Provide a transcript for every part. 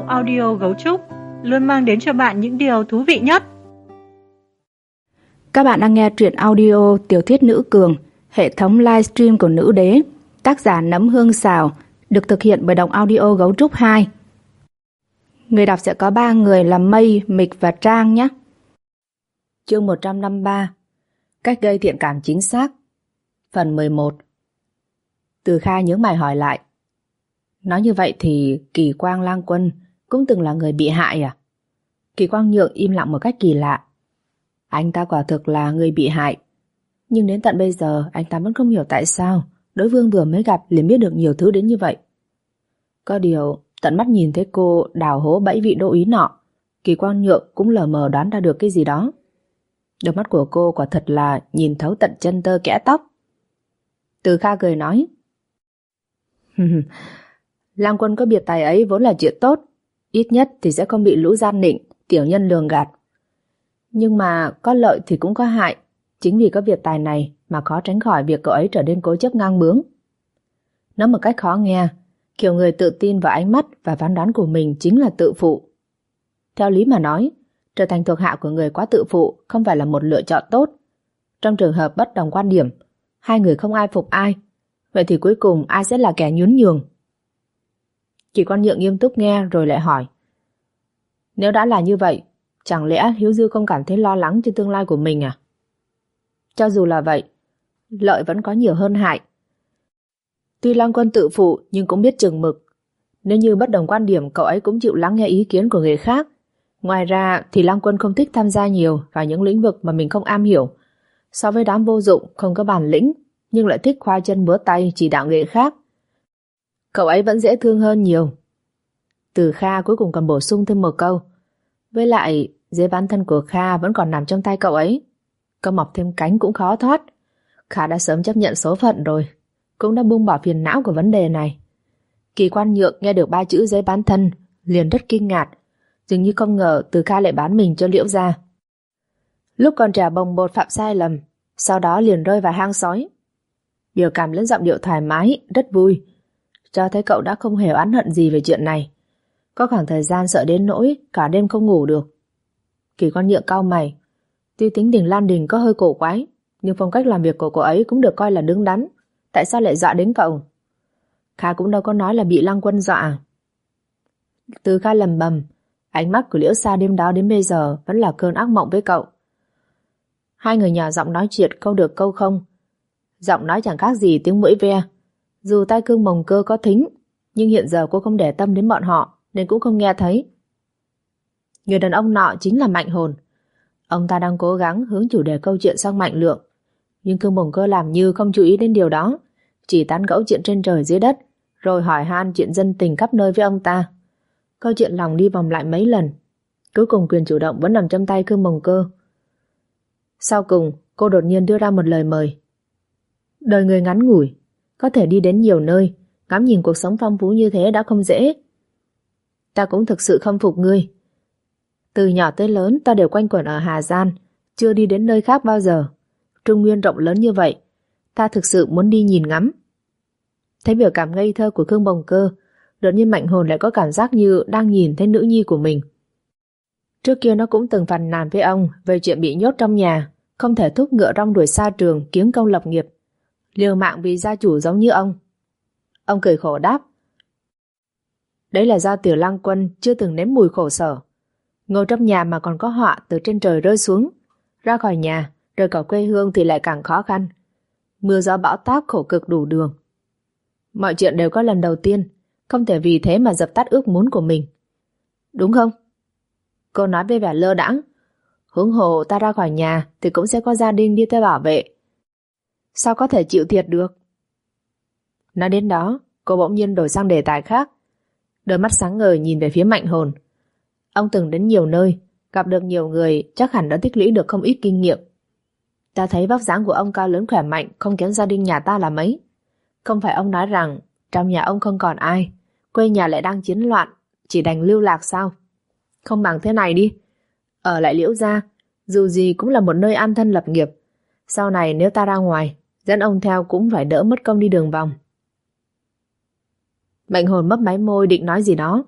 audio Gấu Trúc luôn mang đến cho bạn những điều thú vị nhất. Các bạn đang nghe truyện audio tiểu thuyết Nữ Cường, hệ thống livestream của Nữ Đế, tác giả Nấm Hương Xào, được thực hiện bởi Đọc Audio Gấu Trúc 2. Người đọc sẽ có 3 người là Mây, Mịch và Trang nhé. Chương 153: Cách gây thiện cảm chính xác. Phần 11. Từ Kha nhướng mày hỏi lại: Nói như vậy thì Kỳ Quang Lang Quân cũng từng là người bị hại à? Kỳ Quang Nhượng im lặng một cách kỳ lạ. Anh ta quả thực là người bị hại, nhưng đến tận bây giờ anh ta vẫn không hiểu tại sao đối phương vừa mới gặp liền biết được nhiều thứ đến như vậy. Có điều tận mắt nhìn thấy cô đào hố bẫy vị đô úy nọ, Kỳ Quang Nhượng cũng lờ mờ đoán ra được cái gì đó. Đôi mắt của cô quả thật là nhìn thấu tận chân tơ kẽ tóc. Từ Kha cười nói: Lang Quân có biệt tài ấy vốn là chuyện tốt, ít nhất thì sẽ không bị lũ gian nịnh, tiểu nhân lường gạt. Nhưng mà có lợi thì cũng có hại, chính vì có biệt tài này mà khó tránh khỏi việc cậu ấy trở nên cố chấp ngang bướng. Nói một cách khó nghe, kiểu người tự tin vào ánh mắt và phán đoán của mình chính là tự phụ. Theo lý mà nói, trở thành thuộc hạ của người quá tự phụ không phải là một lựa chọn tốt. Trong trường hợp bất đồng quan điểm, hai người không ai phục ai, vậy thì cuối cùng ai sẽ là kẻ nhún nhường? Kỳ Quang Nhượng nghiêm túc nghe rồi lại hỏi: Nếu đã là như vậy, chẳng lẽ Hiếu Dư không cảm thấy lo lắng cho tương lai của mình à? Cho dù là vậy, lợi vẫn có nhiều hơn hại. Tuy Lang Quân tự phụ nhưng cũng biết chừng mực. Nếu như bất đồng quan điểm, cậu ấy cũng chịu lắng nghe ý kiến của người khác. Ngoài ra thì Lang Quân không thích tham gia nhiều vào những lĩnh vực mà mình không am hiểu. So với đám vô dụng không có bản lĩnh, nhưng lại thích khoa chân múa tay chỉ đạo người khác, cậu ấy vẫn dễ thương hơn nhiều. Từ Kha cuối cùng còn bổ sung thêm một câu: Với lại giấy bán thân của Kha vẫn còn nằm trong tay cậu ấy, có mọc thêm cánh cũng khó thoát. Kha đã sớm chấp nhận số phận rồi, cũng đã buông bỏ phiền não của vấn đề này. Kỳ Quan Nhượng nghe được 3 chữ giấy bán thân liền rất kinh ngạc, dường như không ngờ Từ Kha lại bán mình cho Liễu gia. Lúc còn trẻ bồng bột phạm sai lầm, sau đó liền rơi vào hang sói. Biểu cảm lẫn giọng điệu thoải mái, rất vui, cho thấy cậu đã không hề oán hận gì về chuyện này. Có khoảng thời gian sợ đến nỗi cả đêm không ngủ được. Kỳ Quan Nhượng cau mày. Tuy tính tình Lan Đình có hơi cổ quái, nhưng phong cách làm việc của cô ấy cũng được coi là đứng đắn. Tại sao lại dọa đến cậu? Kha cũng đâu có nói là bị Lang Quân dọa. Từ Kha lầm bầm, ánh mắt của Liễu Sa đêm đó đến bây giờ vẫn là cơn ác mộng với cậu. Hai người nhỏ giọng nói chuyện câu được câu không. Giọng nói chẳng khác gì tiếng muỗi ve. Dù tai cương mồng cơ có thính, nhưng hiện giờ cô không để tâm đến bọn họ nên cũng không nghe thấy. Người đàn ông nọ chính là Mạnh Hồn. Ông ta đang cố gắng hướng chủ đề câu chuyện sang Mạnh Lượng, nhưng cương mồng cơ làm như không chú ý đến điều đó, chỉ tán gẫu chuyện trên trời dưới đất, rồi hỏi han chuyện dân tình khắp nơi với ông ta. Câu chuyện lòng đi vòng lại mấy lần, cuối cùng quyền chủ động vẫn nằm trong tay cương mồng cơ. Sau cùng cô đột nhiên đưa ra một lời mời. Đời người ngắn ngủi, có thể đi đến nhiều nơi, ngắm nhìn cuộc sống phong phú như thế đã không dễ. Ta cũng thực sự khâm phục ngươi. Từ nhỏ tới lớn ta đều quanh quẩn ở Hà Giang, chưa đi đến nơi khác bao giờ. Trung Nguyên rộng lớn như vậy, ta thực sự muốn đi nhìn ngắm. Thấy biểu cảm ngây thơ của Khương Bồng Cơ, đột nhiên Mạnh Hồn lại có cảm giác như đang nhìn thấy nữ nhi của mình. Trước kia nó cũng từng phàn nàn với ông về chuyện bị nhốt trong nhà, không thể thúc ngựa rong đuổi xa trường kiếm công lập nghiệp, liều mạng vì gia chủ giống như ông. Ông cười khổ đáp: Đấy là do Tiểu Lang Quân chưa từng nếm mùi khổ sở. Ngồi trong nhà mà còn có họa từ trên trời rơi xuống, ra khỏi nhà, rời khỏi quê hương thì lại càng khó khăn. Mưa gió bão táp khổ cực đủ đường. Mọi chuyện đều có lần đầu tiên, không thể vì thế mà dập tắt ước muốn của mình. Đúng không? Cô nói với vẻ lơ đãng. Huống hồ ta ra khỏi nhà thì cũng sẽ có gia đình đi theo bảo vệ. Sao có thể chịu thiệt được? Nói đến đó, cô bỗng nhiên đổi sang đề tài khác. Đôi mắt sáng ngời nhìn về phía Mạnh Hồn. Ông từng đến nhiều nơi, gặp được nhiều người, chắc hẳn đã tích lũy được không ít kinh nghiệm. Ta thấy vóc dáng của ông cao lớn khỏe mạnh, không kém gia đình nhà ta là mấy. Không phải ông nói rằng trong nhà ông không còn ai, quê nhà lại đang chiến loạn, chỉ đành lưu lạc sao? Không bằng thế này đi, ở lại Liễu gia, dù gì cũng là một nơi an thân lập nghiệp. Sau này nếu ta ra ngoài, dẫn ông theo cũng phải đỡ mất công đi đường vòng. Mạnh Hồn mấp máy môi định nói gì đó,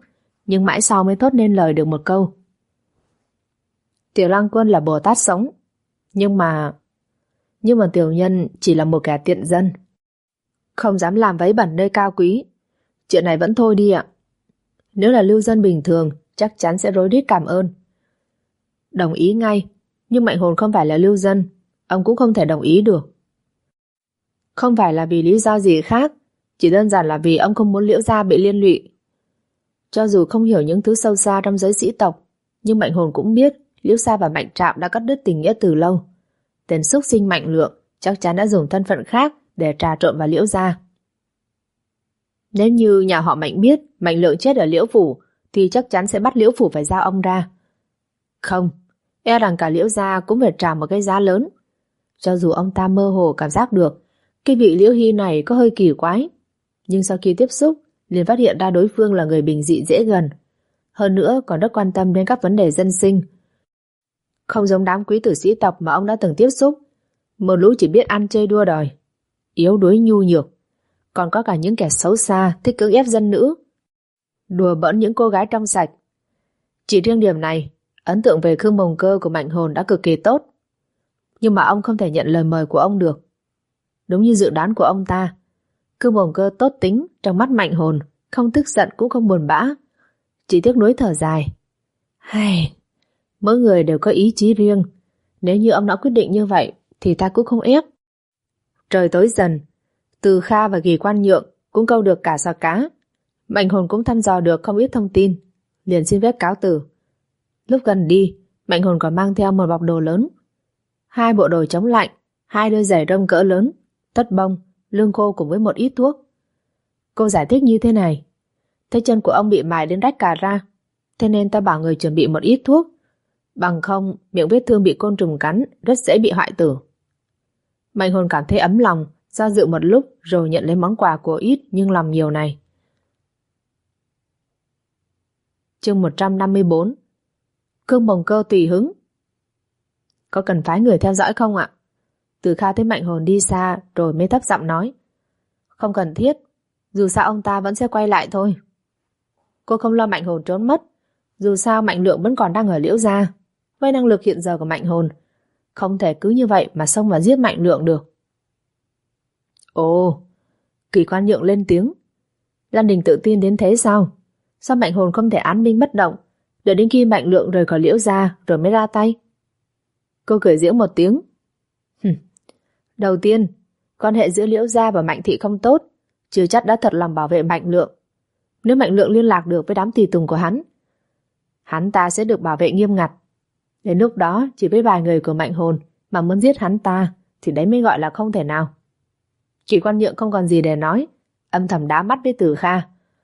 nhưng mãi sau mới thốt nên lời được một câu. Tiểu Lang Quân là Bồ Tát sống, nhưng mà tiểu nhân chỉ là một kẻ tiện dân, không dám làm váy bẩn nơi cao quý. Chuyện này vẫn thôi đi ạ. Nếu là lưu dân bình thường, chắc chắn sẽ rối rít cảm ơn. Đồng ý ngay, nhưng Mạnh Hồn không phải là lưu dân, ông cũng không thể đồng ý được. Không phải là vì lý do gì khác, chỉ đơn giản là vì ông không muốn Liễu gia bị liên lụy. Cho dù không hiểu những thứ sâu xa trong giới sĩ tộc, nhưng Mạnh Hồn cũng biết Liễu gia và Mạnh Trạm đã cắt đứt tình nghĩa từ lâu. Tên xúc sinh Mạnh Lượng chắc chắn đã dùng thân phận khác để trà trộn vào Liễu gia. Nếu như nhà họ Mạnh biết Mạnh Lượng chết ở Liễu phủ, thì chắc chắn sẽ bắt Liễu phủ phải giao ông ra. Không, e rằng cả Liễu gia cũng phải trả một cái giá lớn. Cho dù ông ta mơ hồ cảm giác được cái vị Liễu Hy này có hơi kỳ quái, nhưng sau khi tiếp xúc liền phát hiện ra đối phương là người bình dị dễ gần, hơn nữa còn rất quan tâm đến các vấn đề dân sinh. Không giống đám quý tử sĩ tộc mà ông đã từng tiếp xúc, một lũ chỉ biết ăn chơi đua đòi, yếu đuối nhu nhược. Còn có cả những kẻ xấu xa thích cưỡng ép dân nữ, đùa bỡn những cô gái trong sạch. Chỉ riêng điểm này, ấn tượng về Khương Mồng Cơ của Mạnh Hồn đã cực kỳ tốt. Nhưng mà ông không thể nhận lời mời của ông được. Đúng như dự đoán của ông ta, Khương Mồng Cơ tốt tính trong mắt Mạnh Hồn, không tức giận cũng không buồn bã, chỉ tiếc nuối thở dài. Mỗi người đều có ý chí riêng, nếu như ông đã quyết định như vậy thì ta cũng không ép. Trời tối dần, Từ Kha và Kỳ Quan Nhượng cũng câu được cả giò cá. Mạnh Hồn cũng thăm dò được không ít thông tin, liền xin phép cáo từ. Lúc gần đi, Mạnh Hồn còn mang theo một bọc đồ lớn: 2 bộ đồ chống lạnh, 2 đôi giày rông cỡ lớn, tất bông, lương khô cùng với một ít thuốc. Cô giải thích như thế này: thấy chân của ông bị mài đến rách cả ra, thế nên ta bảo người chuẩn bị một ít thuốc, bằng không miệng vết thương bị côn trùng cắn rất dễ bị hoại tử. Mạnh Hồn cảm thấy ấm lòng, do dự một lúc rồi nhận lấy món quà của ít nhưng lòng nhiều này. Chương 154. Khương Mồng Cơ tùy hứng. Có cần phái người theo dõi không ạ? Từ Kha thấy Mạnh Hồn đi xa rồi mới thấp giọng nói. Không cần thiết, dù sao ông ta vẫn sẽ quay lại thôi. Cô không lo Mạnh Hồn trốn mất, dù sao Mạnh Lượng vẫn còn đang ở Liễu gia. Với năng lực hiện giờ của Mạnh Hồn, không thể cứ như vậy mà xông vào giết Mạnh Lượng được. Ồ, Kỳ Quan Nhượng lên tiếng. Lan Đình tự tin đến thế sao? Sao Mạnh Hồn không thể án binh bất động, đợi đến khi Mạnh Lượng rời khỏi Liễu gia rồi mới ra tay? Cô cười giễu một tiếng. Đầu tiên, quan hệ giữa Liễu gia và Mạnh thị không tốt, chưa chắc đã thật lòng bảo vệ Mạnh Lượng. Nếu Mạnh Lượng liên lạc được với đám tùy tùng của hắn ta sẽ được bảo vệ nghiêm ngặt. Đến lúc đó chỉ với vài người của Mạnh Hồn mà muốn giết hắn ta thì đấy mới gọi là không thể nào. Kỳ Quan Nhượng không còn gì để nói, âm thầm đá mắt với Từ Kha.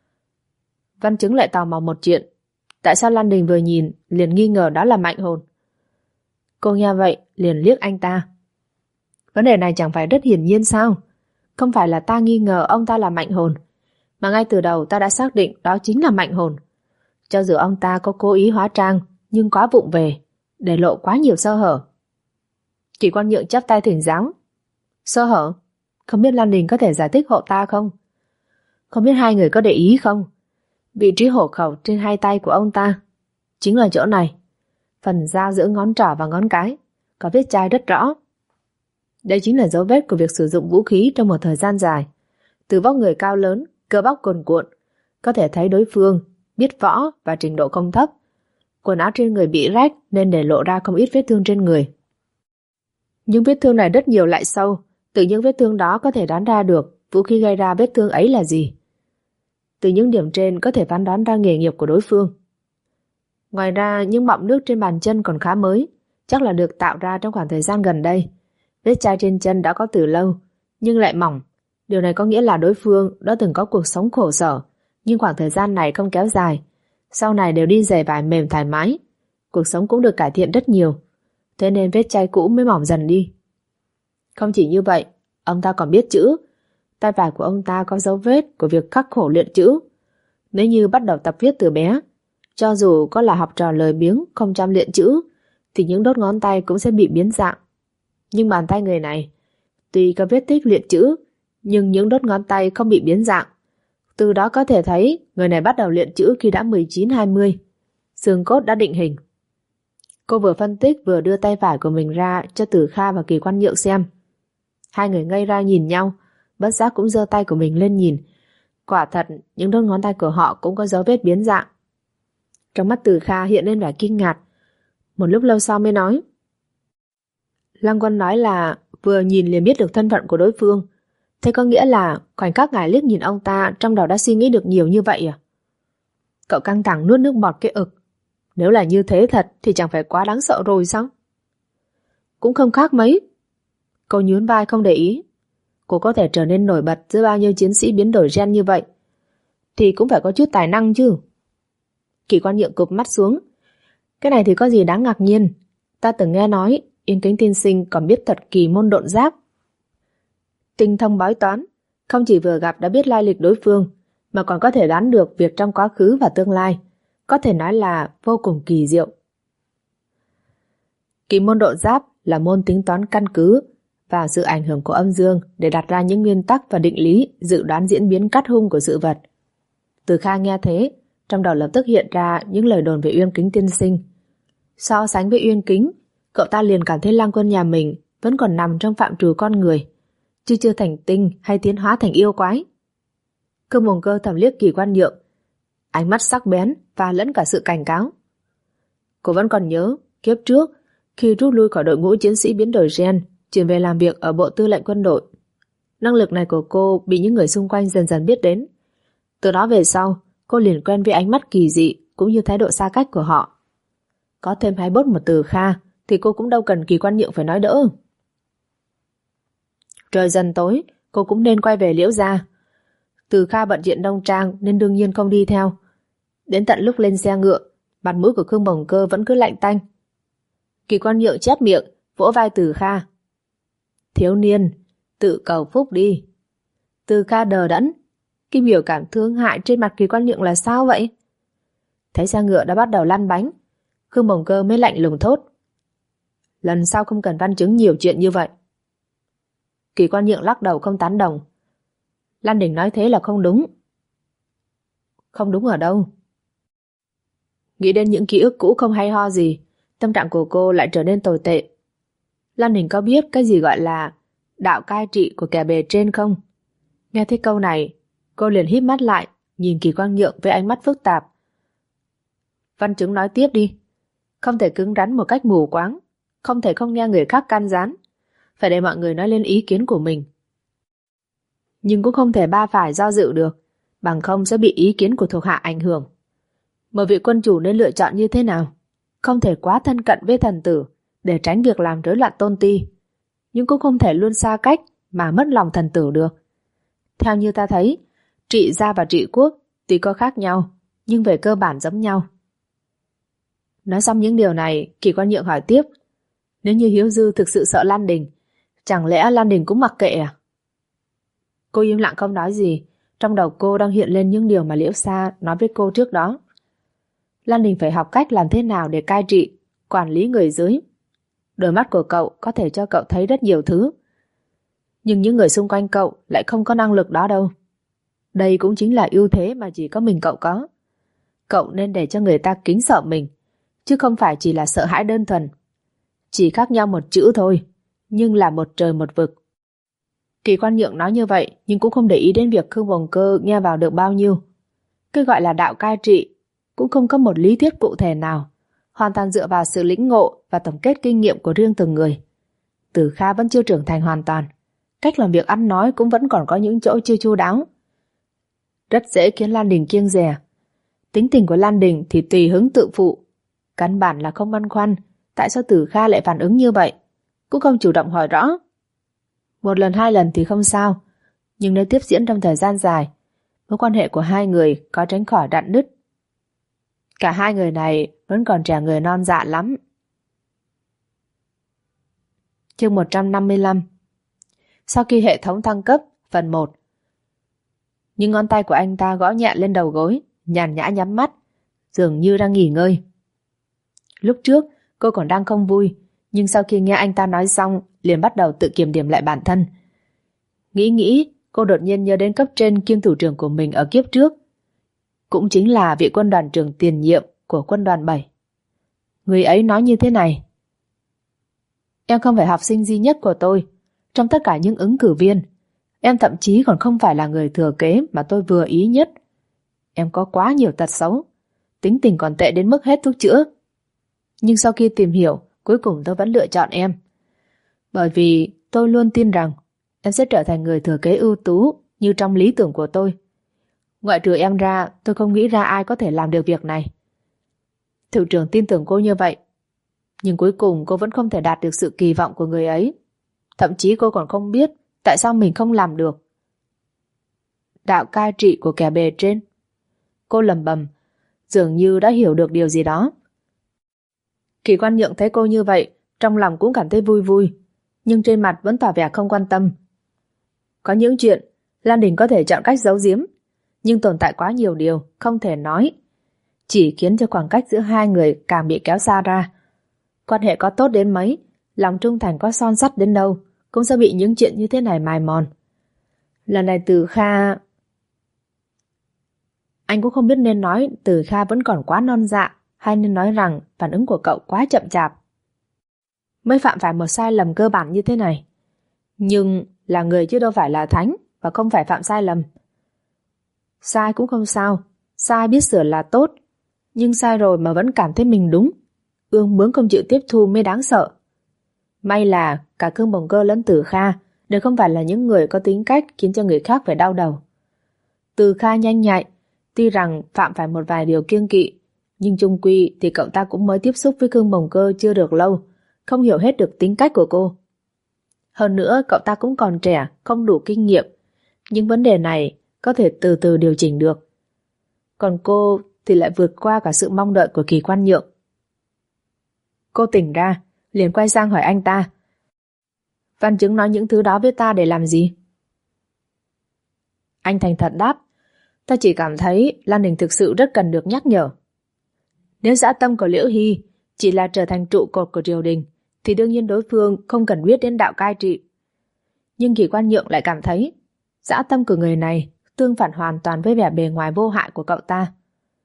Văn Chứng lại tò mò một chuyện: tại sao Lan Đình vừa nhìn liền nghi ngờ đó là Mạnh Hồn? Cô nghe vậy liền liếc anh ta. Vấn đề này chẳng phải rất hiển nhiên sao? Không phải là ta nghi ngờ ông ta là Mạnh Hồn, mà ngay từ đầu ta đã xác định đó chính là Mạnh Hồn. Cho dù ông ta có cố ý hóa trang, nhưng quá vụng về, để lộ quá nhiều sơ hở. Kỳ Quan Nhượng chắp tay thỉnh giáo. Sơ hở? Không biết Lan Đình có thể giải thích hộ ta không? Không biết hai người có để ý không? Vị trí hộ khẩu trên 2 tay của ông ta chính là chỗ này. Phần giao giữa ngón trỏ và ngón cái có vết chai rất rõ. Đây chính là dấu vết của việc sử dụng vũ khí trong một thời gian dài. Từ vóc người cao lớn, cơ bắp cuồn cuộn, có thể thấy đối phương biết võ và trình độ không thấp. Quần áo trên người bị rách nên để lộ ra không ít vết thương trên người. Những vết thương này rất nhiều lại sâu. Từ những vết thương đó có thể đoán ra được vũ khí gây ra vết thương ấy là gì. Từ những điểm trên có thể phán đoán ra nghề nghiệp của đối phương. Ngoài ra, những bọng nước trên bàn chân còn khá mới, chắc là được tạo ra trong khoảng thời gian gần đây. Vết chai trên chân đã có từ lâu, nhưng lại mỏng. Điều này có nghĩa là đối phương đã từng có cuộc sống khổ sở, nhưng khoảng thời gian này không kéo dài. Sau này đều đi giày vải mềm thoải mái. Cuộc sống cũng được cải thiện rất nhiều, thế nên vết chai cũ mới mỏng dần đi. Không chỉ như vậy, ông ta còn biết chữ. Tay phải của ông ta có dấu vết của việc khắc khổ luyện chữ. Nếu như bắt đầu tập viết từ bé, cho dù có là học trò lười biếng không chăm luyện chữ, thì những đốt ngón tay cũng sẽ bị biến dạng. Nhưng bàn tay người này, tuy có vết tích luyện chữ, nhưng những đốt ngón tay không bị biến dạng. Từ đó có thể thấy người này bắt đầu luyện chữ khi đã 19-20, xương cốt đã định hình. Cô vừa phân tích vừa đưa tay phải của mình ra cho Từ Kha và Kỳ Quan Nhượng xem. Hai người ngây ra nhìn nhau, bất giác cũng giơ tay của mình lên nhìn. Quả thật, những đốt ngón tay của họ cũng có dấu vết biến dạng. Trong mắt Từ Kha hiện lên vẻ kinh ngạc. Một lúc lâu sau mới nói: Lăng Quân nói là vừa nhìn liền biết được thân phận của đối phương. Thế có nghĩa là khoảnh khắc ngài liếc nhìn ông ta trong đầu đã suy nghĩ được nhiều như vậy à? Cậu căng thẳng nuốt nước bọt cái ực. Nếu là như thế thật thì chẳng phải quá đáng sợ rồi sao? Cũng không khác mấy. Cô nhún vai không để ý. Cô có thể trở nên nổi bật giữa bao nhiêu chiến sĩ biến đổi gen như vậy thì cũng phải có chút tài năng chứ. Kỳ Quan Nhượng cụp mắt xuống. Cái này thì có gì đáng ngạc nhiên. Ta từng nghe nói Yên Kính tiên sinh còn biết thật kỳ môn độn giáp. Tinh thông bói toán, không chỉ vừa gặp đã biết lai lịch đối phương, mà còn có thể đoán được việc trong quá khứ và tương lai. Có thể nói là vô cùng kỳ diệu. Kỳ môn độn giáp là môn tính toán căn cứ vào sự ảnh hưởng của âm dương để đặt ra những nguyên tắc và định lý dự đoán diễn biến cắt hung của sự vật. Từ Kha nghe thế, trong đầu lập tức hiện ra những lời đồn về Uyên Kính tiên sinh. So sánh với Uyên Kính, cậu ta liền cảm thấy Lăng Quân nhà mình vẫn còn nằm trong phạm trù con người, chứ chưa thành tinh hay tiến hóa thành yêu quái. Khương Bồng Cơ thầm liếc Kỳ Quan Nhượng, ánh mắt sắc bén và lẫn cả sự cảnh cáo. Cô vẫn còn nhớ kiếp trước khi rút lui khỏi đội ngũ chiến sĩ biến đổi gen, chuyển về làm việc ở Bộ Tư lệnh Quân đội. Năng lực này của cô bị những người xung quanh dần dần biết đến. Từ đó về sau, cô liền quen với ánh mắt kỳ dị cũng như thái độ xa cách của họ. Có thêm hai bốt một Từ Kha thì cô cũng đâu cần Kỳ Quan Nhượng phải nói đỡ. Trời dần tối, cô cũng nên quay về Liễu gia. Từ Kha bận chuyện đông trang nên đương nhiên không đi theo. Đến tận lúc lên xe ngựa, mặt mũi của Khương Bồng Cơ vẫn cứ lạnh tanh. Kỳ Quan Nhượng chép miệng, vỗ vai Từ Kha. Thiếu niên, tự cầu phúc đi. Từ Kha đờ đẫn, cái biểu cảm thương hại trên mặt Kỳ Quan Nhượng là sao vậy? Thấy xe ngựa đã bắt đầu lăn bánh, Khương Bồng Cơ mới lạnh lùng thốt. Lần sau không cần văn chứng nhiều chuyện như vậy. Kỳ Quan Nhượng lắc đầu không tán đồng. Lan Đình nói thế là không đúng. Không đúng ở đâu? Nghĩ đến những ký ức cũ không hay ho gì, tâm trạng của cô lại trở nên tồi tệ. Lan Đình có biết cái gì gọi là đạo cai trị của kẻ bề trên không? Nghe thấy câu này, cô liền híp mắt lại, nhìn Kỳ Quan Nhượng với ánh mắt phức tạp. Văn chứng nói tiếp đi. Không thể cứng rắn một cách mù quáng, không thể không nghe người khác can gián, phải để mọi người nói lên ý kiến của mình. Nhưng cũng không thể ba phải do dự được, bằng không sẽ bị ý kiến của thuộc hạ ảnh hưởng. Một vị quân chủ nên lựa chọn như thế nào? Không thể quá thân cận với thần tử để tránh việc làm rối loạn tôn ti, nhưng cũng không thể luôn xa cách mà mất lòng thần tử được. Theo như ta thấy, trị gia và trị quốc tuy có khác nhau, nhưng về cơ bản giống nhau. Nói xong những điều này, Kỳ Quan Nhượng hỏi tiếp. Nếu như Hiếu Dư thực sự sợ Lan Đình, chẳng lẽ Lan Đình cũng mặc kệ à? Cô im lặng không nói gì. Trong đầu cô đang hiện lên những điều mà Liễu Sa nói với cô trước đó. Lan Đình phải học cách làm thế nào để cai trị, quản lý người dưới. Đôi mắt của cậu có thể cho cậu thấy rất nhiều thứ, nhưng những người xung quanh cậu lại không có năng lực đó đâu. Đây cũng chính là ưu thế mà chỉ có mình cậu có. Cậu nên để cho người ta kính sợ mình, chứ không phải chỉ là sợ hãi đơn thuần. Chỉ khác nhau một chữ thôi, nhưng là một trời một vực. Kỳ Quan Nhượng nói như vậy, nhưng cũng không để ý đến việc Khương Bồng Cơ nghe vào được bao nhiêu. Cái gọi là đạo cai trị cũng không có một lý thuyết cụ thể nào, hoàn toàn dựa vào sự lĩnh ngộ và tổng kết kinh nghiệm của riêng từng người. Từ Kha vẫn chưa trưởng thành hoàn toàn, cách làm việc ăn nói cũng vẫn còn có những chỗ chưa chu đáo, rất dễ khiến Lan Đình kiêng dè. Tính tình của Lan Đình thì tùy hứng tự phụ, căn bản là không băn khoăn tại sao Từ Kha lại phản ứng như vậy, cũng không chủ động hỏi rõ. Một lần hai lần thì không sao, nhưng nếu tiếp diễn trong thời gian dài, mối quan hệ của hai người có tránh khỏi rạn nứt. Cả hai người này vẫn còn trẻ người non dạ lắm. Chương 155. Sau khi hệ thống thăng cấp phần 1, những ngón tay của anh ta gõ nhẹ lên đầu gối, nhàn nhã nhắm mắt, dường như đang nghỉ ngơi. Lúc trước cô còn đang không vui, nhưng sau khi nghe anh ta nói xong liền bắt đầu tự kiểm điểm lại bản thân. Nghĩ Cô đột nhiên nhớ đến cấp trên kiêm thủ trưởng của mình ở kiếp trước, cũng chính là vị quân đoàn trưởng tiền nhiệm của quân đoàn 7. Người ấy nói như thế này: em không phải học sinh duy nhất của tôi. Trong tất cả những ứng cử viên, em thậm chí còn không phải là người thừa kế mà tôi vừa ý nhất. Em có quá nhiều tật xấu, tính tình còn tệ đến mức hết thuốc chữa. Nhưng sau khi tìm hiểu, cuối cùng tôi vẫn lựa chọn em. Bởi vì tôi luôn tin rằng em sẽ trở thành người thừa kế ưu tú như trong lý tưởng của tôi. Ngoại trừ em ra, tôi không nghĩ ra ai có thể làm được việc này. Thủ trưởng tin tưởng cô như vậy, nhưng cuối cùng cô vẫn không thể đạt được sự kỳ vọng của người ấy. Thậm chí cô còn không biết tại sao mình không làm được. Đạo cai trị của kẻ bề trên. Cô lẩm bẩm, dường như đã hiểu được điều gì đó. Kỳ Quan Nhượng thấy cô như vậy, trong lòng cũng cảm thấy vui vui, nhưng trên mặt vẫn tỏ vẻ không quan tâm. Có những chuyện Lan Đình có thể chọn cách giấu giếm, nhưng tồn tại quá nhiều điều không thể nói, chỉ khiến cho khoảng cách giữa hai người càng bị kéo xa ra. Quan hệ có tốt đến mấy, lòng trung thành có son sắt đến đâu, cũng sẽ bị những chuyện như thế này mài mòn. Lần này Từ Kha... Anh cũng không biết nên nói Từ Kha vẫn còn quá non dạ, hay nên nói rằng phản ứng của cậu quá chậm chạp. Mới phạm phải một sai lầm cơ bản như thế này. Nhưng là người chứ đâu phải là thánh, và không phải phạm sai lầm. Sai cũng không sao, sai biết sửa là tốt, nhưng sai rồi mà vẫn cảm thấy mình đúng, ương bướng không chịu tiếp thu mới đáng sợ. May là cả Khương Bồng Cơ lẫn Từ Kha đều không phải là những người có tính cách khiến cho người khác phải đau đầu. Từ Kha nhanh nhạy, tuy rằng phạm phải một vài điều kiêng kỵ, nhưng chung quy thì cậu ta cũng mới tiếp xúc với Khương Bồng Cơ chưa được lâu, không hiểu hết được tính cách của cô. Hơn nữa cậu ta cũng còn trẻ, không đủ kinh nghiệm, những vấn đề này có thể từ từ điều chỉnh được. Còn cô thì lại vượt qua cả sự mong đợi của Kỳ Quan Nhượng. Cô tỉnh ra, liền quay sang hỏi anh ta: Văn Chứng nói những thứ đó với ta để làm gì? Anh thành thật đáp: Ta chỉ cảm thấy Lan Đình thực sự rất cần được nhắc nhở. Nếu dã tâm của Liễu Hy chỉ là trở thành trụ cột của triều đình, thì đương nhiên đối phương không cần biết đến đạo cai trị. Nhưng Kỳ Quan Nhượng lại cảm thấy dã tâm của người này tương phản hoàn toàn với vẻ bề ngoài vô hại của cậu ta.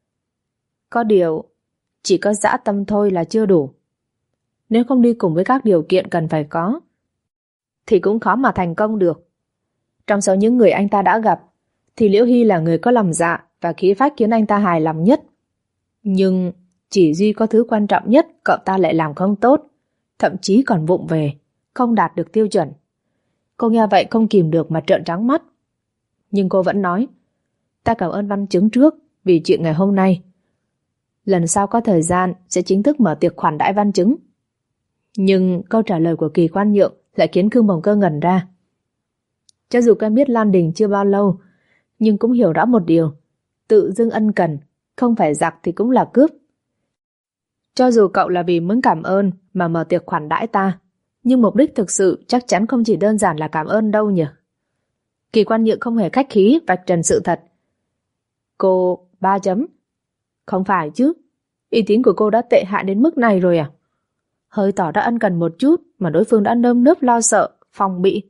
Có điều, chỉ có dã tâm thôi là chưa đủ. Nếu không đi cùng với các điều kiện cần phải có, thì cũng khó mà thành công được. Trong số những người anh ta đã gặp, thì Liễu Hy là người có lòng dạ và khí phách khiến anh ta hài lòng nhất. Nhưng chỉ duy có thứ quan trọng nhất cậu ta lại làm không tốt, thậm chí còn vụng về, không đạt được tiêu chuẩn. Cô nghe vậy không kìm được mà trợn trắng mắt. Nhưng cô vẫn nói: Ta cảm ơn Văn Chứng trước vì chuyện ngày hôm nay. Lần sau có thời gian sẽ chính thức mở tiệc khoản đãi Văn Chứng. Nhưng câu trả lời của Kỳ Quan Nhượng lại khiến Khương Bồng Cơ ngẩn ra. Cho dù quen biết Lan Đình chưa bao lâu, nhưng cũng hiểu rõ một điều: tự dưng ân cần, không phải giặc thì cũng là cướp. Cho dù cậu là vì muốn cảm ơn mà mở tiệc khoản đãi ta, nhưng mục đích thực sự chắc chắn không chỉ đơn giản là cảm ơn đâu nhỉ. Kỳ Quan Nhượng không hề khách khí vạch trần sự thật. Cô 3 chấm. Không phải chứ, uy tín của cô đã tệ hại đến mức này rồi à? Hơi tỏ ra ân cần một chút mà đối phương đã nơm nớp lo sợ, phòng bị.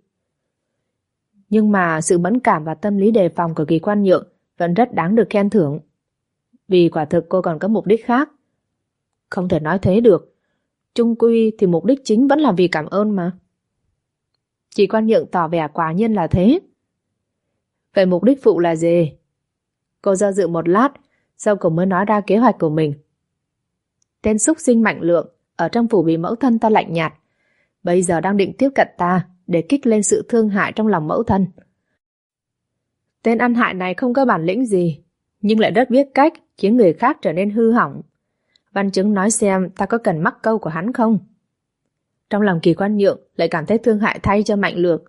Nhưng mà sự mẫn cảm và tâm lý đề phòng của Kỳ Quan Nhượng vẫn rất đáng được khen thưởng. Vì quả thực cô còn có mục đích khác. Không thể nói thế được. Chung quy thì mục đích chính vẫn là vì cảm ơn mà. Kỳ Quan Nhượng tỏ vẻ quả nhiên là thế. Vậy mục đích phụ là gì? Cô do dự một lát, sau cùng mới nói ra kế hoạch của mình. Tên xúc sinh Mạnh Lượng ở trong phủ bị mẫu thân ta lạnh nhạt, bây giờ đang định tiếp cận ta để kích lên sự thương hại trong lòng mẫu thân. Tên ăn hại này không có bản lĩnh gì, nhưng lại rất biết cách khiến người khác trở nên hư hỏng. Văn Chứng nói xem ta có cần mắc câu của hắn không? Trong lòng Kỳ Quan Nhượng lại cảm thấy thương hại thay cho Mạnh Lượng.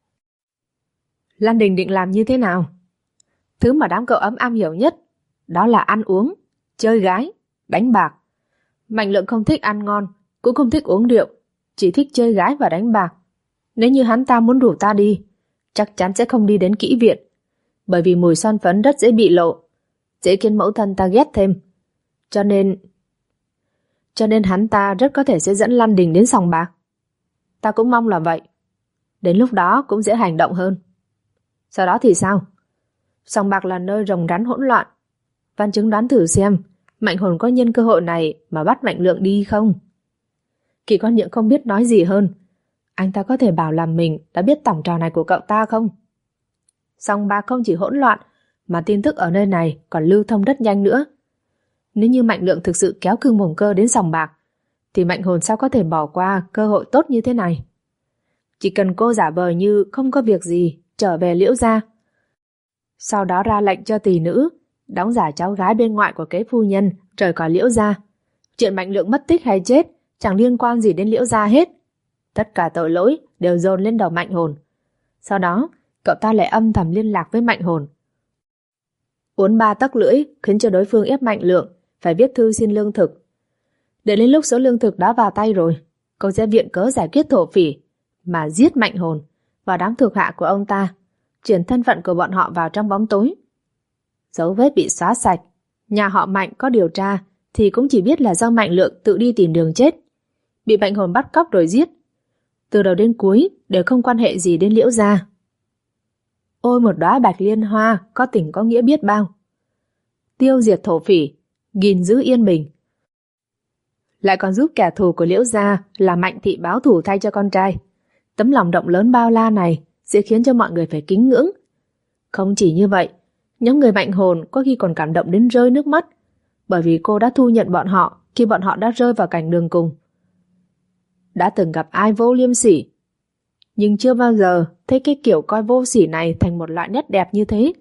Lan Đình định làm như thế nào? Thứ mà đám cậu ấm am hiểu nhất, đó là ăn uống, chơi gái, đánh bạc. Mạnh Lượng không thích ăn ngon, cũng không thích uống rượu, chỉ thích chơi gái và đánh bạc. Nếu như hắn ta muốn rủ ta đi, chắc chắn sẽ không đi đến kỹ viện, bởi vì mùi son phấn rất dễ bị lộ, dễ khiến mẫu thân ta ghét thêm. Cho nên hắn ta rất có thể sẽ dẫn Lan Đình đến sòng bạc. Ta cũng mong là vậy. Đến lúc đó cũng dễ hành động hơn. Sau đó thì sao? Sòng bạc là nơi rồng rắn hỗn loạn. Văn Chứng đoán thử xem, Mạnh Hồn có nhân cơ hội này mà bắt Mạnh Lượng đi không? Kỳ Quan Nhượng không biết nói gì hơn. Anh ta có thể bảo là mình đã biết tổng trò này của cậu ta không? Sòng bạc không chỉ hỗn loạn, mà tin tức ở nơi này còn lưu thông rất nhanh nữa. Nếu như Mạnh Lượng thực sự kéo Cương Mồng Cơ đến sòng bạc, thì Mạnh Hồn sao có thể bỏ qua cơ hội tốt như thế này? Chỉ cần cô giả vờ như không có việc gì, trở về Liễu gia, sau đó ra lệnh cho tỳ nữ đóng giả cháu gái bên ngoại của kế phu nhân rời khỏi Liễu gia. Chuyện Mạnh Lượng mất tích hay chết chẳng liên quan gì đến Liễu gia hết. Tất cả tội lỗi đều dồn lên đầu Mạnh Hồn. Sau đó, cậu ta lại âm thầm liên lạc với Mạnh Hồn, uốn ba tấc lưỡi, khiến cho đối phương ép Mạnh Lượng phải viết thư xin lương thực. Để đến lúc số lương thực đã vào tay rồi, cô sẽ viện cớ giải quyết thổ phỉ mà giết Mạnh Hồn và đám thuộc hạ của ông ta, chuyển thân phận của bọn họ vào trong bóng tối. Dấu vết bị xóa sạch, nhà họ Mạnh có điều tra thì cũng chỉ biết là do Mạnh Lượng tự đi tìm đường chết, bị Mạnh Hồn bắt cóc rồi giết. Từ đầu đến cuối đều không quan hệ gì đến Liễu gia. Ôi một đóa bạch liên hoa có tình có nghĩa biết bao. Tiêu diệt thổ phỉ, gìn giữ yên bình, lại còn giúp kẻ thù của Liễu gia là Mạnh thị báo thù thay cho con trai. Tấm lòng rộng lớn bao la này sẽ khiến cho mọi người phải kính ngưỡng. Không chỉ như vậy, nhóm người Mạnh Hồn có khi còn cảm động đến rơi nước mắt, bởi vì cô đã thu nhận bọn họ khi bọn họ đã rơi vào cảnh đường cùng. Đã từng gặp ai vô liêm sỉ, nhưng chưa bao giờ thấy cái kiểu coi vô sỉ này thành một loại nét đẹp như thế.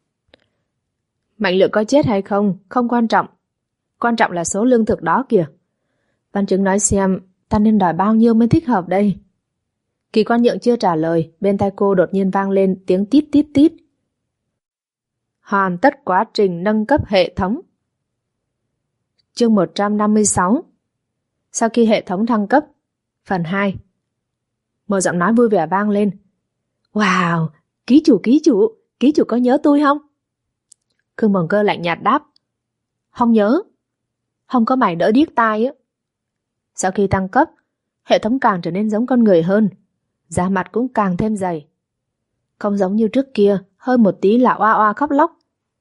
Mạnh Lượng có chết hay không không quan trọng, quan trọng là số lương thực đó kìa. Văn Chứng nói xem ta nên đòi bao nhiêu mới thích hợp đây? Kỳ Quan Nhượng chưa trả lời, bên tai cô đột nhiên vang lên tiếng tít tít tít. Hoàn tất quá trình nâng cấp hệ thống. Chương 156. Sau khi hệ thống thăng cấp, phần 2. Một giọng nói vui vẻ vang lên. Wow, ký chủ có nhớ tôi không? Cương Mồng Cơ lạnh nhạt đáp. Không nhớ, không có mày đỡ điếc tai á. Sau khi tăng cấp, hệ thống càng trở nên giống con người hơn, da mặt cũng càng thêm dày. Không giống như trước kia, hơn một tí là oa oa khóc lóc.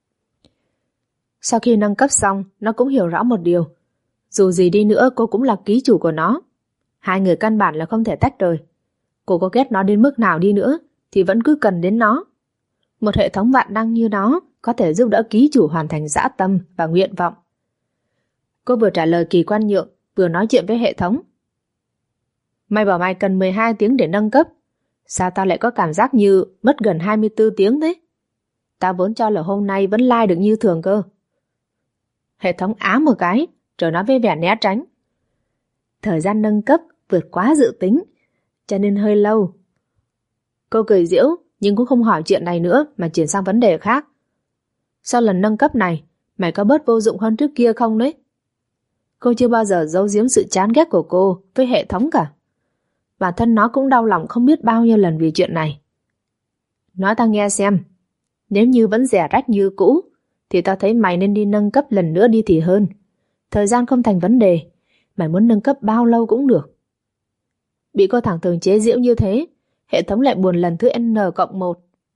Sau khi nâng cấp xong, nó cũng hiểu rõ một điều. Dù gì đi nữa cô cũng là ký chủ của nó. Hai người căn bản là không thể tách rời. Cô có ghét nó đến mức nào đi nữa thì vẫn cứ cần đến nó. Một hệ thống vạn năng như nó có thể giúp đỡ ký chủ hoàn thành dã tâm và nguyện vọng. Cô vừa trả lời Kỳ Quan Nhượng, vừa nói chuyện với hệ thống. Mày bảo mày cần 12 tiếng để nâng cấp. Sao tao lại có cảm giác như mất gần 24 tiếng thế? Tao vốn cho là hôm nay vẫn like được như thường cơ. Hệ thống á một cái, rồi nói với vẻ né tránh. Thời gian nâng cấp vượt quá dự tính, cho nên hơi lâu. Cô cười giễu, nhưng cũng không hỏi chuyện này nữa mà chuyển sang vấn đề khác. Sau lần nâng cấp này, mày có bớt vô dụng hơn trước kia không đấy? Cô chưa bao giờ giấu giếm sự chán ghét của cô với hệ thống cả. Bản thân nó cũng đau lòng không biết bao nhiêu lần vì chuyện này. Nói tao nghe xem, nếu như vẫn rẻ rách như cũ, thì tao thấy mày nên đi nâng cấp lần nữa đi thì hơn. Thời gian không thành vấn đề, mày muốn nâng cấp bao lâu cũng được. Bị cô thẳng thừng chế giễu như thế, hệ thống lại buồn lần thứ N+1.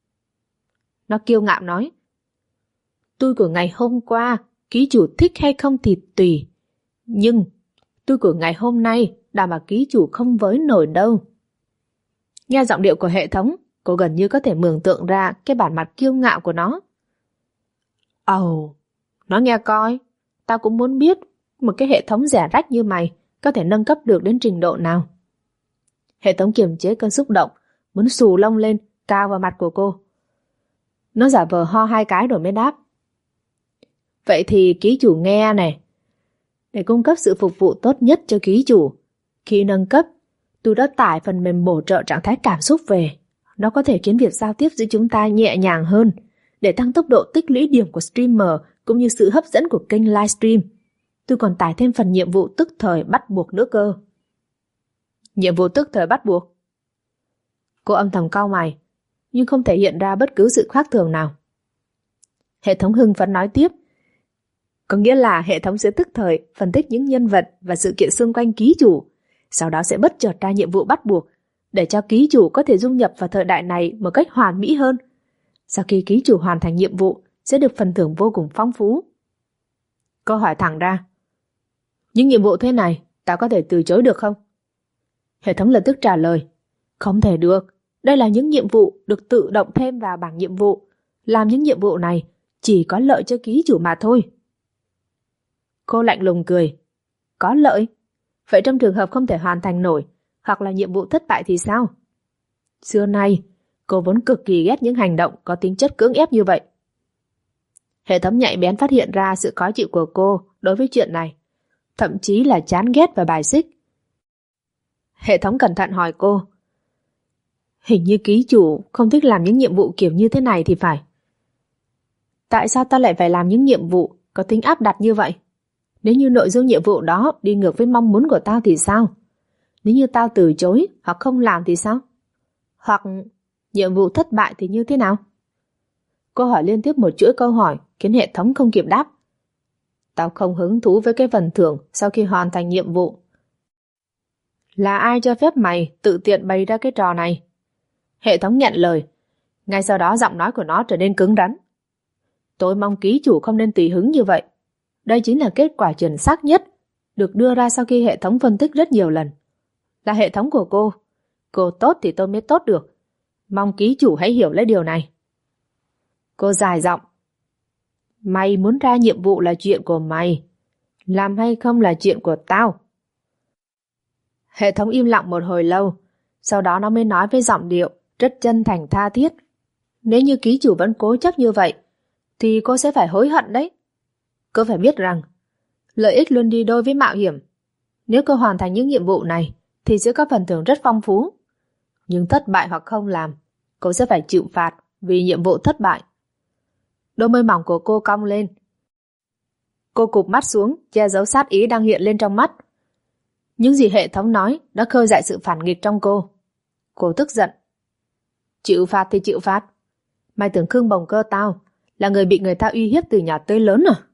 Nó kiêu ngạo nói. Tôi của ngày hôm qua, ký chủ thích hay không thì tùy. Nhưng tôi của ngày hôm nay đảm bảo ký chủ không với nổi đâu. Nghe giọng điệu của hệ thống, cô gần như có thể mường tượng ra cái bản mặt kiêu ngạo của nó. Nói nghe coi, tao cũng muốn biết một cái hệ thống rẻ rách như mày có thể nâng cấp được đến trình độ nào. Hệ thống kiềm chế cơn xúc động, muốn xù lông lên, cao vào mặt của cô. Nó giả vờ ho 2 cái rồi mới đáp. Vậy thì ký chủ nghe này. Để cung cấp sự phục vụ tốt nhất cho ký chủ, khi nâng cấp, tôi đã tải phần mềm bổ trợ trạng thái cảm xúc về. Nó có thể khiến việc giao tiếp giữa chúng ta nhẹ nhàng hơn, để tăng tốc độ tích lũy điểm của streamer cũng như sự hấp dẫn của kênh livestream. Tôi còn tải thêm phần nhiệm vụ tức thời bắt buộc nữa cơ. Nhiệm vụ tức thời bắt buộc? Cô âm thầm cau mày, nhưng không thể hiện ra bất cứ sự khác thường nào. Hệ thống hưng phấn nói tiếp. Có nghĩa là hệ thống sẽ tức thời phân tích những nhân vật và sự kiện xung quanh ký chủ, sau đó sẽ bất chợt ra nhiệm vụ bắt buộc, để cho ký chủ có thể dung nhập vào thời đại này một cách hoàn mỹ hơn. Sau khi ký chủ hoàn thành nhiệm vụ sẽ được phần thưởng vô cùng phong phú. Cô hỏi thẳng ra, những nhiệm vụ thế này tao có thể từ chối được không? Hệ thống lập tức trả lời, không thể được. Đây là những nhiệm vụ được tự động thêm vào bảng nhiệm vụ. Làm những nhiệm vụ này chỉ có lợi cho ký chủ mà thôi. Cô lạnh lùng cười, có lợi? Vậy trong trường hợp không thể hoàn thành nổi hoặc là nhiệm vụ thất bại thì sao? Xưa nay, cô vốn cực kỳ ghét những hành động có tính chất cưỡng ép như vậy. Hệ thống nhạy bén phát hiện ra sự khó chịu của cô đối với chuyện này, thậm chí là chán ghét và bài xích. Hệ thống cẩn thận hỏi cô, hình như ký chủ không thích làm những nhiệm vụ kiểu như thế này thì phải. Tại sao ta lại phải làm những nhiệm vụ có tính áp đặt như vậy? Nếu như nội dung nhiệm vụ đó đi ngược với mong muốn của tao thì sao? Nếu như tao từ chối hoặc không làm thì sao? Hoặc nhiệm vụ thất bại thì như thế nào? Cô hỏi liên tiếp một chuỗi câu hỏi khiến hệ thống không kịp đáp. Tao không hứng thú với cái phần thưởng sau khi hoàn thành nhiệm vụ. Là ai cho phép mày tự tiện bày ra cái trò này? Hệ thống nhận lời. Ngay sau đó giọng nói của nó trở nên cứng rắn. Tôi mong ký chủ không nên tùy hứng như vậy. Đây chính là kết quả chuẩn xác nhất được đưa ra sau khi hệ thống phân tích rất nhiều lần. Là hệ thống của cô. Cô tốt thì tôi mới tốt được. Mong ký chủ hãy hiểu lấy điều này. Cô dài giọng. Mày muốn ra nhiệm vụ là chuyện của mày. Làm hay không là chuyện của tao. Hệ thống im lặng một hồi lâu. Sau đó nó mới nói với giọng điệu rất chân thành tha thiết. Nếu như ký chủ vẫn cố chấp như vậy thì cô sẽ phải hối hận đấy. Cô phải biết rằng lợi ích luôn đi đôi với mạo hiểm. Nếu cô hoàn thành những nhiệm vụ này thì sẽ có phần thưởng rất phong phú. Nhưng thất bại hoặc không làm, cô sẽ phải chịu phạt vì nhiệm vụ thất bại. Đôi môi mỏng của cô cong lên. Cô cụp mắt xuống, che giấu sát ý đang hiện lên trong mắt. Những gì hệ thống nói đã khơi dậy sự phản nghịch trong cô. Cô tức giận. Chịu phạt thì chịu phạt. Mày tưởng Khương Bồng Cơ tao là người bị người ta uy hiếp từ nhỏ tới lớn à?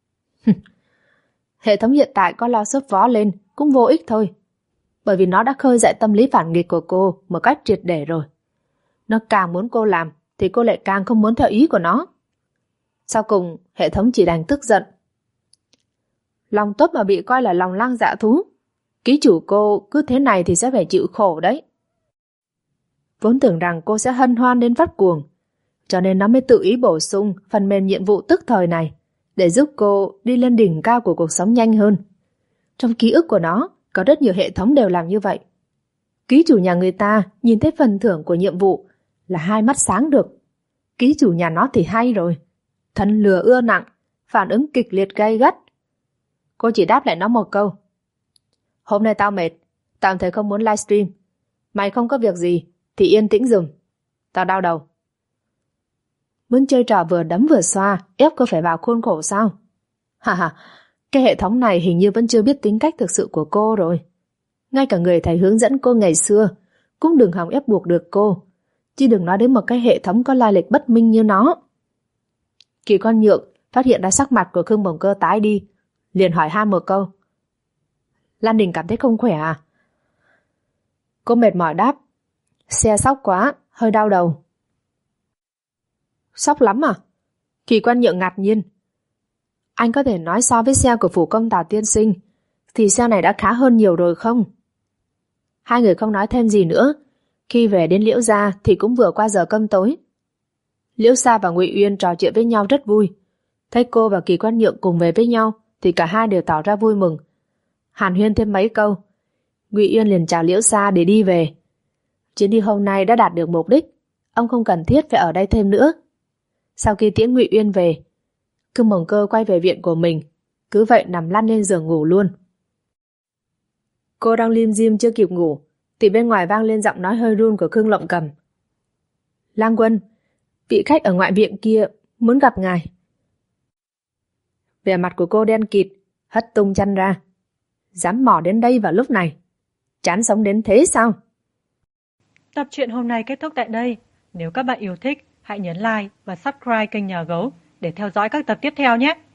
Hệ thống hiện tại có lao sốt vó lên cũng vô ích thôi. Bởi vì nó đã khơi dậy tâm lý phản nghịch của cô một cách triệt để rồi. Nó càng muốn cô làm thì cô lại càng không muốn theo ý của nó. Sau cùng, hệ thống chỉ đành tức giận. Lòng tốt mà bị coi là lòng lang dạ thú. Ký chủ cô cứ thế này thì sẽ phải chịu khổ đấy. Vốn tưởng rằng cô sẽ hân hoan đến phát cuồng, cho nên nó mới tự ý bổ sung phần mềm nhiệm vụ tức thời này để giúp cô đi lên đỉnh cao của cuộc sống nhanh hơn. Trong ký ức của nó, có rất nhiều hệ thống đều làm như vậy. Ký chủ nhà người ta nhìn thấy phần thưởng của nhiệm vụ là hai mắt sáng được. Ký chủ nhà nó thì hay rồi. Thân lừa ưa nặng, phản ứng kịch liệt gay gắt. Cô chỉ đáp lại nó một câu. Hôm nay tao mệt, tạm thời không muốn livestream. Mày không có việc gì thì yên tĩnh dùm. Tao đau đầu. Muốn chơi trò vừa đấm vừa xoa, ép cô phải vào khuôn khổ sao? Hà, cái hệ thống này hình như vẫn chưa biết tính cách thực sự của cô rồi. Ngay cả người thầy hướng dẫn cô ngày xưa cũng đừng hòng ép buộc được cô, chứ đừng nói đến một cái hệ thống có lai lịch bất minh như nó. Kỳ Quan Nhượng phát hiện ra sắc mặt của Khương Bồng Cơ tái đi, liền hỏi han một câu. Lan Đình cảm thấy không khỏe à? Cô mệt mỏi đáp. Xe sóc quá, hơi đau đầu. Sóc lắm à? Kỳ Quan Nhượng ngạc nhiên. Anh có thể nói so với xe của phủ công Tào tiên sinh thì xe này đã khá hơn nhiều rồi không? Hai người không nói thêm gì nữa. Khi về đến Liễu Gia thì cũng vừa qua giờ cơm tối. Liễu Sa và Ngụy Uyên trò chuyện với nhau rất vui. Thấy cô và Kỳ Quan Nhượng cùng về với nhau thì cả hai đều tỏ ra vui mừng. Hàn huyên thêm mấy câu, Ngụy Uyên liền chào Liễu Sa để đi về. Chuyến đi hôm nay đã đạt được mục đích, ông không cần thiết phải ở đây thêm nữa. Sau khi tiễn Ngụy Uyên về, Khương Bồng Cơ quay về viện của mình, cứ vậy nằm lăn lên giường ngủ luôn. Cô đang lim dim chưa kịp ngủ thì bên ngoài vang lên giọng nói hơi run của Khương Lộng Cầm. Lang Quân, vị khách ở ngoại viện kia muốn gặp ngài. Vẻ mặt của cô đen kịt, hất tung chăn ra. Dám mò đến đây vào lúc này, chán sống đến thế sao? Tập truyện hôm nay kết thúc tại đây. Nếu các bạn yêu thích, hãy nhấn like và subscribe kênh Nhà Gấu để theo dõi các tập tiếp theo nhé.